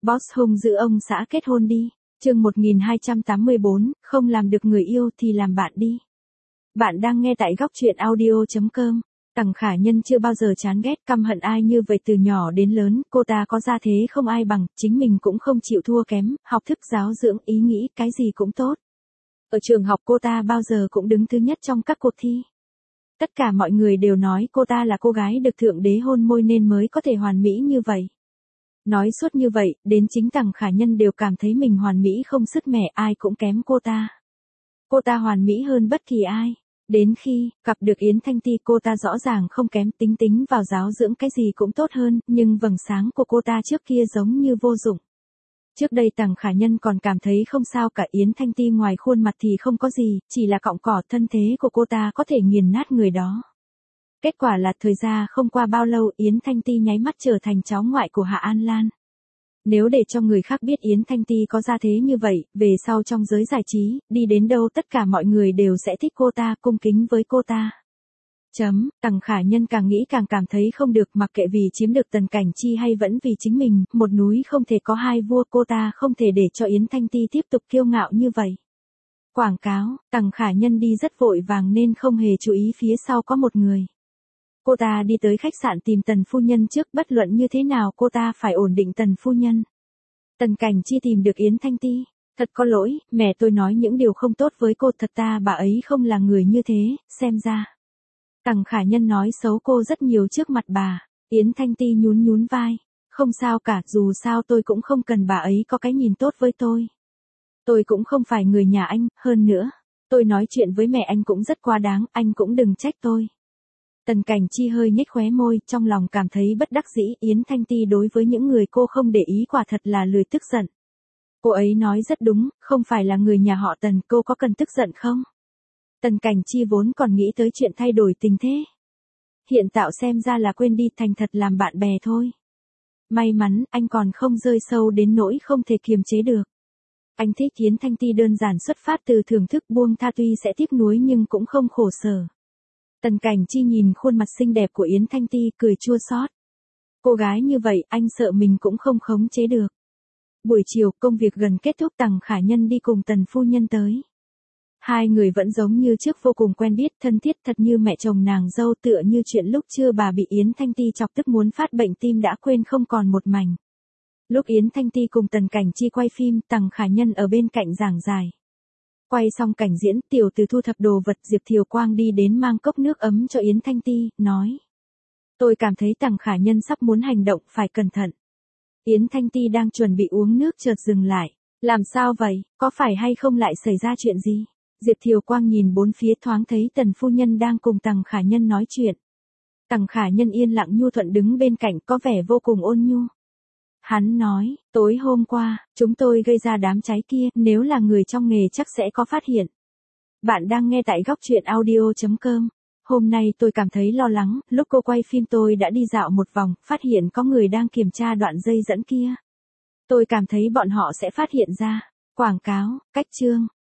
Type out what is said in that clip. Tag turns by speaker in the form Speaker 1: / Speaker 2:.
Speaker 1: Boss hung dữ ông xã kết hôn đi. Chương 1284, không làm được người yêu thì làm bạn đi. Bạn đang nghe tại góc truyện audio.com. Tằng Khả Nhân chưa bao giờ chán ghét căm hận ai như vậy từ nhỏ đến lớn, cô ta có gia thế không ai bằng, chính mình cũng không chịu thua kém, học thức giáo dưỡng ý nghĩ cái gì cũng tốt. Ở trường học cô ta bao giờ cũng đứng thứ nhất trong các cuộc thi. Tất cả mọi người đều nói cô ta là cô gái được Thượng Đế hôn môi nên mới có thể hoàn mỹ như vậy. Nói suốt như vậy, đến chính Tằng Khả Nhân đều cảm thấy mình hoàn mỹ không sứt mẻ, ai cũng kém cô ta. Cô ta hoàn mỹ hơn bất kỳ ai. Đến khi gặp được Yến Thanh Ti, cô ta rõ ràng không kém, tính vào giáo dưỡng cái gì cũng tốt hơn, nhưng vầng sáng của cô ta trước kia giống như vô dụng. Trước đây Tằng Khả Nhân còn cảm thấy không sao cả, Yến Thanh Ti ngoài khuôn mặt thì không có gì, chỉ là cọng cỏ, thân thế của cô ta có thể nghiền nát người đó. Kết quả là thời gian không qua bao lâu, Yến Thanh Ti nháy mắt trở thành cháu ngoại của Hạ An Lan. Nếu để cho người khác biết Yến Thanh Ti có gia thế như vậy, về sau trong giới giải trí, đi đến đâu tất cả mọi người đều sẽ thích cô ta, cung kính với cô ta. Tằng Khả Nhân càng nghĩ càng cảm thấy không được, mặc kệ vì chiếm được Tần Cảnh Chi hay vẫn vì chính mình, một núi không thể có hai vua, cô ta không thể để cho Yến Thanh Ti tiếp tục kiêu ngạo như vậy. Quảng cáo, Tằng Khả Nhân đi rất vội vàng nên không hề chú ý phía sau có một người. Cô ta đi tới khách sạn tìm Tần phu nhân trước, bất luận như thế nào cô ta phải ổn định Tần phu nhân. Tần Cảnh Chi tìm được Yến Thanh Ti. Thật có lỗi, mẹ tôi nói những điều không tốt với cô, thật ta bà ấy không là người như thế, xem ra. Tằng Khả Nhân nói xấu cô rất nhiều trước mặt bà. Yến Thanh Ti nhún vai. Không sao cả, dù sao tôi cũng không cần bà ấy có cái nhìn tốt với tôi. Tôi cũng không phải người nhà anh, hơn nữa. Tôi nói chuyện với mẹ anh cũng rất quá đáng, anh cũng đừng trách tôi. Tần Cảnh Chi hơi nhếch khóe môi, trong lòng cảm thấy bất đắc dĩ, Yến Thanh Ti đối với những người cô không để ý quả thật là lười tức giận. Cô ấy nói rất đúng, không phải là người nhà họ Tần, cô có cần tức giận không? Tần Cảnh Chi vốn còn nghĩ tới chuyện thay đổi tình thế. Hiện tại xem ra là quên đi, thành thật làm bạn bè thôi. May mắn, anh còn không rơi sâu đến nỗi không thể kiềm chế được. Anh thích Yến Thanh Ti đơn giản xuất phát từ thưởng thức, buông tha tuy sẽ tiếc nuối nhưng cũng không khổ sở. Tần Cảnh Chi nhìn khuôn mặt xinh đẹp của Yến Thanh Ti, cười chua xót. Cô gái như vậy, anh sợ mình cũng không khống chế được. Buổi chiều, công việc gần kết thúc, Tằng Khả Nhân đi cùng Tần phu nhân tới. Hai người vẫn giống như trước, vô cùng quen biết, thân thiết, thật như mẹ chồng nàng dâu, tựa như chuyện lúc trưa bà bị Yến Thanh Ti chọc tức muốn phát bệnh tim đã quên không còn một mảnh. Lúc Yến Thanh Ti cùng Tần Cảnh Chi quay phim, Tằng Khả Nhân ở bên cạnh giảng giải. Quay xong cảnh diễn, tiểu từ thu thập đồ vật, Diệp Thiều Quang đi đến mang cốc nước ấm cho Yến Thanh Ti, nói. Tôi cảm thấy Tằng Khả Nhân sắp muốn hành động, phải cẩn thận. Yến Thanh Ti đang chuẩn bị uống nước chợt dừng lại. Làm sao vậy, có phải hay không lại xảy ra chuyện gì? Diệp Thiều Quang nhìn bốn phía, thoáng thấy Tần phu nhân đang cùng Tằng Khả Nhân nói chuyện. Tằng Khả Nhân yên lặng nhu thuận đứng bên cạnh, có vẻ vô cùng ôn nhu. Hắn nói, tối hôm qua, chúng tôi gây ra đám cháy kia, nếu là người trong nghề chắc sẽ có phát hiện. Bạn đang nghe tại góc truyện audio.com. Hôm nay tôi cảm thấy lo lắng, lúc cô quay phim tôi đã đi dạo một vòng, phát hiện có người đang kiểm tra đoạn dây dẫn kia. Tôi cảm thấy bọn họ sẽ phát hiện ra. Quảng cáo, cách chương,